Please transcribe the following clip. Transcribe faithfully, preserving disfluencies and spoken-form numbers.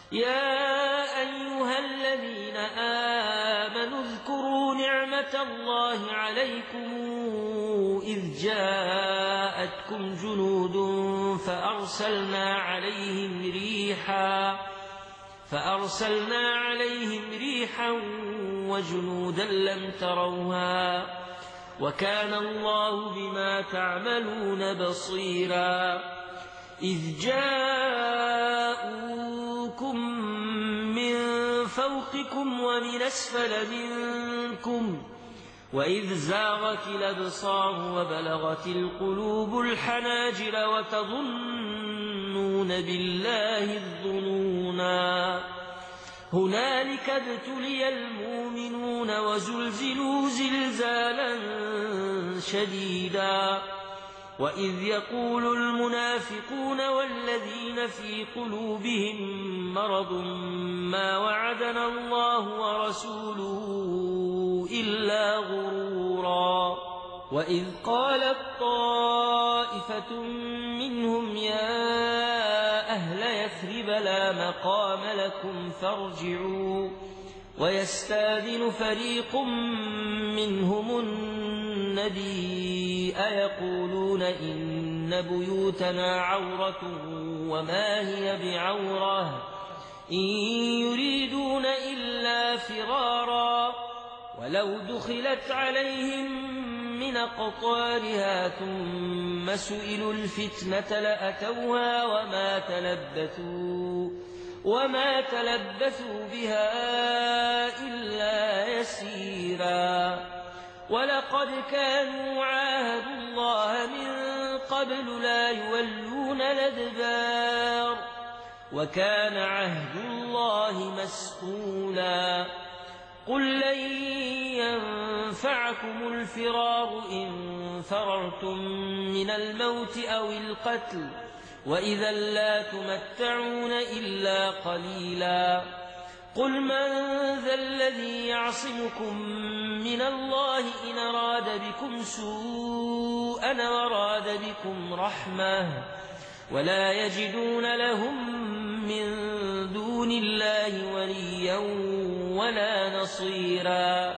يا أيها الذين آمنوا اذكروا نعمة الله عليكم إذ جاءتكم جنود فأرسلنا عليهم ريحا فأرسلنا عليهم ريحا وجنودا لم تروها وكان الله بما تعملون بصيرا إذ جاءوكم من فوقكم ومن أسفل منكم وإذ زاغت الأبصار وبلغت القلوب الحناجر وتظنون بالله الظنونا هنالك ابتلي المؤمنون وزلزلوا زلزالا شديدا وإذ يقول المنافقون والذين في قلوبهم مرض ما وعدنا الله ورسوله إلا غرورا وإذ قالت طائفة منهم يا أهل يثرب لا مقام لكم فارجعوا ويستاذن فريق منهم النبي أيقولون إن بيوتنا عورة وما هي بعورة إن يريدون إلا فرارا ولو دخلت عليهم من أقطارها ثم سئلوا الفتنة لأتوها وما تلبثوا وما تلبثوا بها إلا يسيرا ولقد كانوا عاهدوا الله من قبل لا يولون الأدبار وكان عهد الله مسئولا قل لن ينفعكم الفرار إن فررتم من الموت أو القتل وإذا لا تمتعون إلا قليلا قل من ذا الذي يعصمكم من الله إن أراد بكم سوءا وراد بكم رحمة ولا يجدون لهم من دون الله وليا ولا نصيرا.